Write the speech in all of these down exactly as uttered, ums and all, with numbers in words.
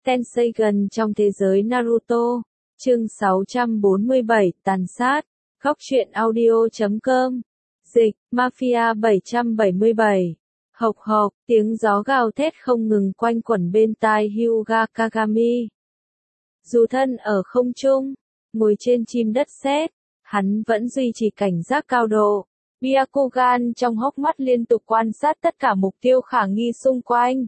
Tenseigan trong thế giới Naruto. Chương sáu trăm bốn mươi bảy, tàn sát. Góc truyện audio chấm com. Dịch, Mafia bảy trăm bảy mươi bảy. Hộc hộc, tiếng gió gào thét không ngừng quanh quẩn bên tai Hyuga Kagami. Dù thân ở không trung, ngồi trên chim đất sét, hắn vẫn duy trì cảnh giác cao độ. Byakugan trong hốc mắt liên tục quan sát tất cả mục tiêu khả nghi xung quanh.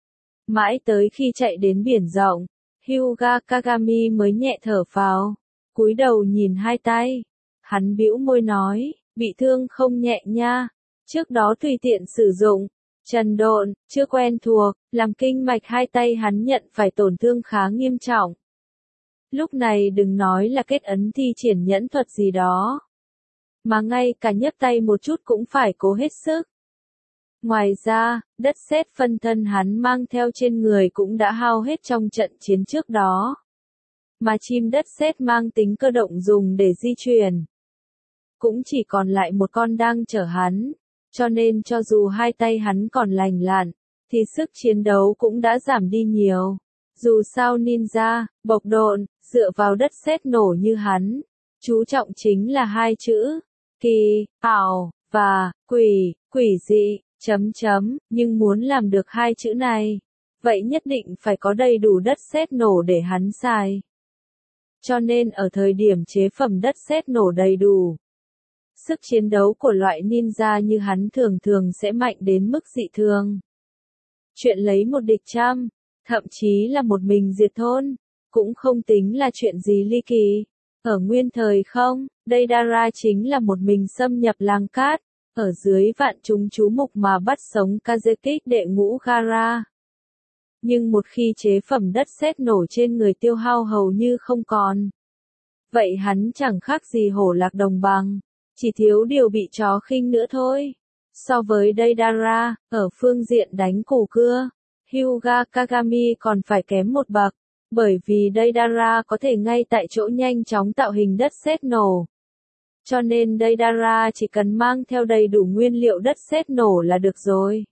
Mãi tới khi chạy đến biển rộng, Hyuga Kagami mới nhẹ thở phào, cúi đầu nhìn hai tay. Hắn bĩu môi nói, bị thương không nhẹ nha, trước đó tùy tiện sử dụng, trần độn, chưa quen thuộc, làm kinh mạch hai tay hắn nhận phải tổn thương khá nghiêm trọng. Lúc này đừng nói là kết ấn thi triển nhẫn thuật gì đó, mà ngay cả nhấc tay một chút cũng phải cố hết sức. Ngoài ra, đất sét phân thân hắn mang theo trên người cũng đã hao hết trong trận chiến trước đó. Mà chim đất sét mang tính cơ động dùng để di chuyển, cũng chỉ còn lại một con đang chở hắn, cho nên cho dù hai tay hắn còn lành lặn, thì sức chiến đấu cũng đã giảm đi nhiều. Dù sao ninja, bộc độn, dựa vào đất sét nổ như hắn, chú trọng chính là hai chữ, kỳ, ảo, và, quỷ, quỷ dị, chấm chấm, nhưng muốn làm được hai chữ này, vậy nhất định phải có đầy đủ đất sét nổ để hắn xài. Cho nên ở thời điểm chế phẩm đất sét nổ đầy đủ, sức chiến đấu của loại ninja như hắn thường thường sẽ mạnh đến mức dị thường. Chuyện lấy một địch trăm, thậm chí là một mình diệt thôn, cũng không tính là chuyện gì ly kỳ. Ở nguyên thời không, Deidara chính là một mình xâm nhập làng cát, ở dưới vạn chúng chú mục mà bắt sống Kazekage đệ ngũ Gaara. Nhưng một khi chế phẩm đất sét nổ trên người tiêu hao hầu như không còn, vậy hắn chẳng khác gì hổ lạc đồng bằng, chỉ thiếu điều bị chó khinh nữa thôi. So với Deidara, ở phương diện đánh củ cưa, Hyuga Kagami còn phải kém một bậc, bởi vì Deidara có thể ngay tại chỗ nhanh chóng tạo hình đất sét nổ. Cho nên Deidara chỉ cần mang theo đầy đủ nguyên liệu đất sét nổ là được rồi.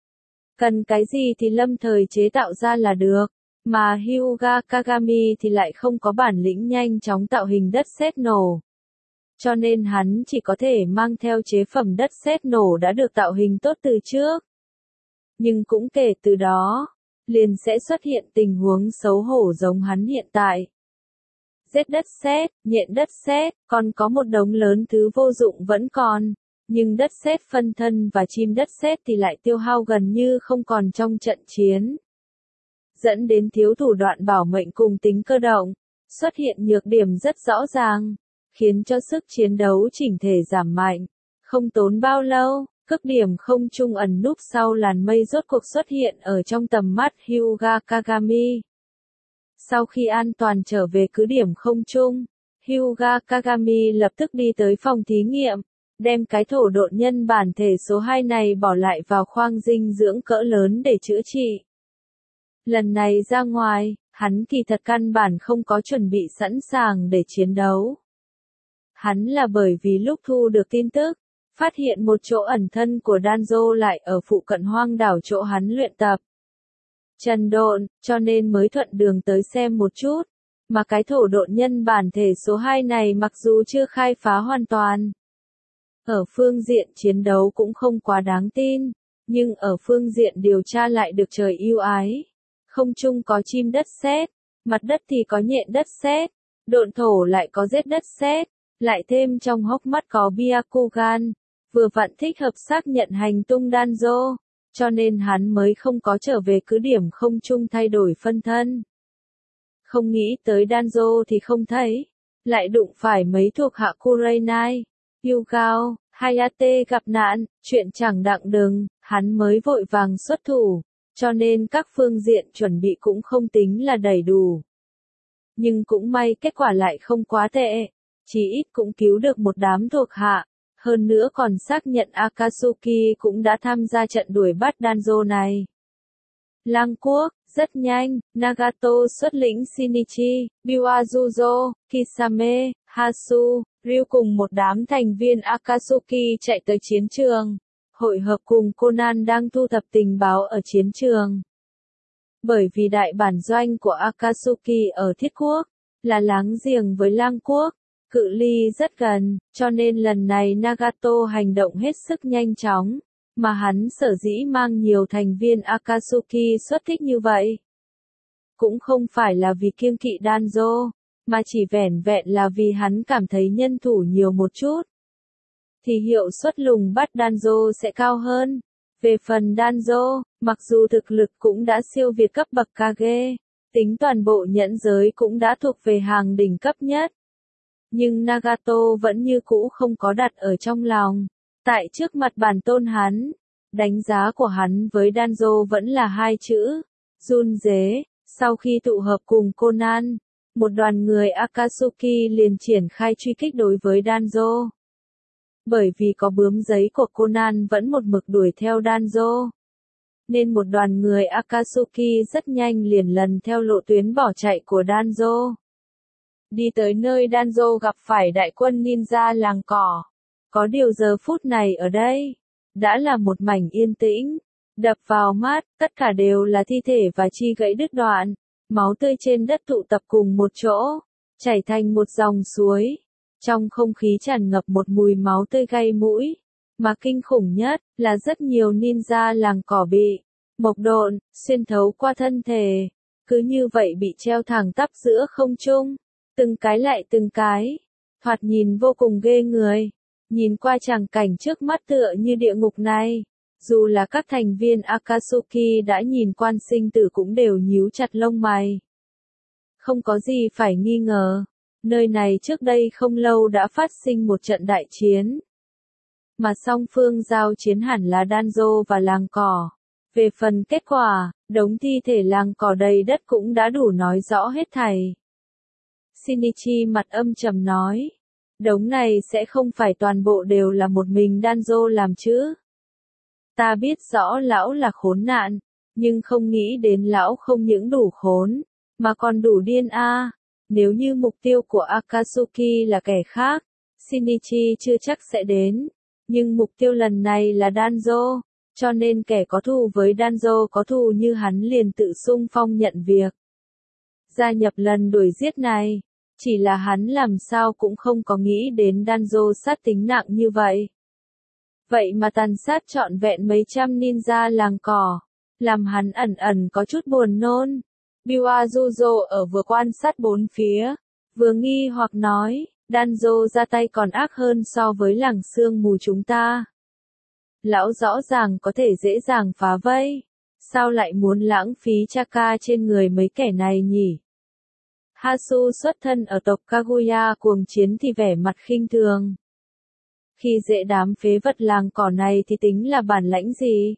Cần cái gì thì lâm thời chế tạo ra là được, mà Hyuga Kagami thì lại không có bản lĩnh nhanh chóng tạo hình đất sét nổ. Cho nên hắn chỉ có thể mang theo chế phẩm đất sét nổ đã được tạo hình tốt từ trước. Nhưng cũng kể từ đó, liền sẽ xuất hiện tình huống xấu hổ giống hắn hiện tại. Giết đất sét, nhện đất sét, còn có một đống lớn thứ vô dụng vẫn còn, nhưng đất sét phân thân và chim đất sét thì lại tiêu hao gần như không còn trong trận chiến. Dẫn đến thiếu thủ đoạn bảo mệnh cùng tính cơ động, xuất hiện nhược điểm rất rõ ràng, khiến cho sức chiến đấu chỉnh thể giảm mạnh. Không tốn bao lâu, cực điểm không trung ẩn núp sau làn mây rốt cuộc xuất hiện ở trong tầm mắt Hyuga Kagami. Sau khi an toàn trở về cứ điểm không trung, Hyuga Kagami lập tức đi tới phòng thí nghiệm, đem cái thổ độn nhân bản thể số hai này bỏ lại vào khoang dinh dưỡng cỡ lớn để chữa trị. Lần này ra ngoài, hắn kỳ thật căn bản không có chuẩn bị sẵn sàng để chiến đấu. Hắn là bởi vì lúc thu được tin tức, phát hiện một chỗ ẩn thân của Danzo lại ở phụ cận hoang đảo chỗ hắn luyện tập trần độn, cho nên mới thuận đường tới xem một chút, mà cái thổ độn nhân bản thể số hai này mặc dù chưa khai phá hoàn toàn, ở phương diện chiến đấu cũng không quá đáng tin, nhưng ở phương diện điều tra lại được trời ưu ái. Không trung có chim đất sét, mặt đất thì có nhện đất sét, độn thổ lại có giết đất sét, lại thêm trong hốc mắt có Byakugan, vừa vặn thích hợp xác nhận hành tung Danzo, cho nên hắn mới không có trở về cứ điểm không trung thay đổi phân thân. Không nghĩ tới Danzo thì không thấy, lại đụng phải mấy thuộc hạ Kurenai, Yugao, Hayate gặp nạn, chuyện chẳng đặng đừng, hắn mới vội vàng xuất thủ, cho nên các phương diện chuẩn bị cũng không tính là đầy đủ. Nhưng cũng may kết quả lại không quá tệ, chỉ ít cũng cứu được một đám thuộc hạ. Hơn nữa còn xác nhận Akatsuki cũng đã tham gia trận đuổi bắt Danzo này. Lang quốc, rất nhanh, Nagato xuất lĩnh Shinichi, Biwazuzo, Kisame, Hasu, Ryu cùng một đám thành viên Akatsuki chạy tới chiến trường, hội hợp cùng Conan đang thu thập tình báo ở chiến trường. Bởi vì đại bản doanh của Akatsuki ở Thiết Quốc, là láng giềng với Lang Quốc, cự ly rất gần, cho nên lần này Nagato hành động hết sức nhanh chóng, mà hắn sở dĩ mang nhiều thành viên Akatsuki xuất thích như vậy. Cũng không phải là vì kiêng kỵ Danzo, mà chỉ vẻn vẹn là vì hắn cảm thấy nhân thủ nhiều một chút, thì hiệu suất lùng bắt Danzo sẽ cao hơn. Về phần Danzo, mặc dù thực lực cũng đã siêu việt cấp bậc Kage, tính toàn bộ nhẫn giới cũng đã thuộc về hàng đỉnh cấp nhất. Nhưng Nagato vẫn như cũ không có đặt ở trong lòng. Tại trước mặt bản tôn hắn, đánh giá của hắn với Danzo vẫn là hai chữ, run rế. Sau khi tụ hợp cùng Conan, một đoàn người Akatsuki liền triển khai truy kích đối với Danzo. Bởi vì có bướm giấy của Conan vẫn một mực đuổi theo Danzo, nên một đoàn người Akatsuki rất nhanh liền lần theo lộ tuyến bỏ chạy của Danzo. Đi tới nơi Danzo gặp phải đại quân ninja làng cỏ. Có điều giờ phút này ở đây, đã là một mảnh yên tĩnh. Đập vào mắt, tất cả đều là thi thể và chi gãy đứt đoạn, máu tươi trên đất tụ tập cùng một chỗ, chảy thành một dòng suối. Trong không khí tràn ngập một mùi máu tươi gây mũi, mà kinh khủng nhất là rất nhiều ninja làng cỏ bị mộc độn xuyên thấu qua thân thể, cứ như vậy bị treo thẳng tắp giữa không trung, từng cái lại từng cái, thoạt nhìn vô cùng ghê người. Nhìn qua tràng cảnh trước mắt tựa như địa ngục này, dù là các thành viên Akatsuki đã nhìn quan sinh tử cũng đều nhíu chặt lông mày. Không có gì phải nghi ngờ, nơi này trước đây không lâu đã phát sinh một trận đại chiến. Mà song phương giao chiến hẳn là Danzo và làng cỏ. Về phần kết quả, đống thi thể làng cỏ đầy đất cũng đã đủ nói rõ hết thảy. Shinichi mặt âm trầm nói, đống này sẽ không phải toàn bộ đều là một mình Danzo làm chứ. Ta biết rõ lão là khốn nạn, nhưng không nghĩ đến lão không những đủ khốn, mà còn đủ điên a. À. Nếu như mục tiêu của Akatsuki là kẻ khác, Shinichi chưa chắc sẽ đến, nhưng mục tiêu lần này là Danzo, cho nên kẻ có thù với Danzo có thù như hắn liền tự xung phong nhận việc. Gia nhập lần đuổi giết này, chỉ là hắn làm sao cũng không có nghĩ đến Danzo sát tính nặng như vậy. Vậy mà tàn sát trọn vẹn mấy trăm ninja làng cỏ, làm hắn ẩn ẩn có chút buồn nôn. Biwazuzo ở vừa quan sát bốn phía, vừa nghi hoặc nói, Danzo ra tay còn ác hơn so với làng sương mù chúng ta. Lão rõ ràng có thể dễ dàng phá vây, sao lại muốn lãng phí chaka trên người mấy kẻ này nhỉ? Hasu xuất thân ở tộc Kaguya cuồng chiến thì vẻ mặt khinh thường. Khi dễ đám phế vật làng cỏ này thì tính là bản lãnh gì?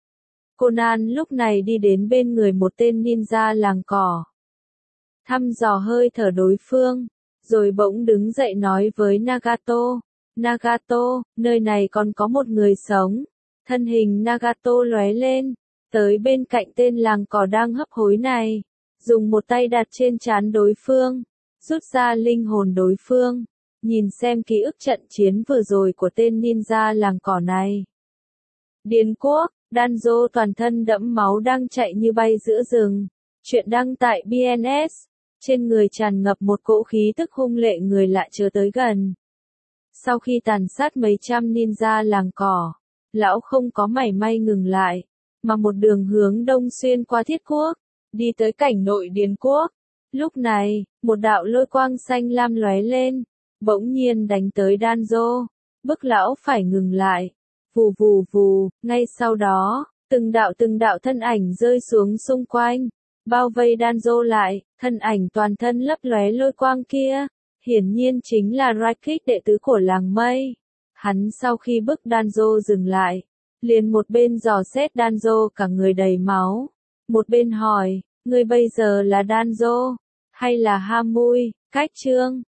Conan lúc này đi đến bên người một tên ninja làng cỏ. Thăm dò hơi thở đối phương, rồi bỗng đứng dậy nói với Nagato. Nagato, nơi này còn có một người sống. Thân hình Nagato lóe lên, tới bên cạnh tên làng cỏ đang hấp hối này, dùng một tay đặt trên trán đối phương, rút ra linh hồn đối phương, nhìn xem ký ức trận chiến vừa rồi của tên ninja làng cỏ này. Điền Quốc, Danzo toàn thân đẫm máu đang chạy như bay giữa rừng. Chuyện đăng tại bê en ét, trên người tràn ngập một cỗ khí tức hung lệ người lạ chớ tới gần. Sau khi tàn sát mấy trăm ninja làng cỏ, lão không có mảy may ngừng lại, mà một đường hướng đông xuyên qua Thiết Quốc, đi tới cảnh nội Điền Quốc. Lúc này, một đạo lôi quang xanh lam lóe lên, bỗng nhiên đánh tới Danzo, bức lão phải ngừng lại. Vù vù vù, ngay sau đó, từng đạo từng đạo thân ảnh rơi xuống xung quanh, bao vây Danzo lại, thân ảnh toàn thân lấp lóe lôi quang kia, hiển nhiên chính là Raikik đệ tứ của làng mây. Hắn sau khi bức Danzo dừng lại, liền một bên dò xét Danzo cả người đầy máu, một bên hỏi, ngươi bây giờ là Danzo, hay là Hamui, Cách Trương?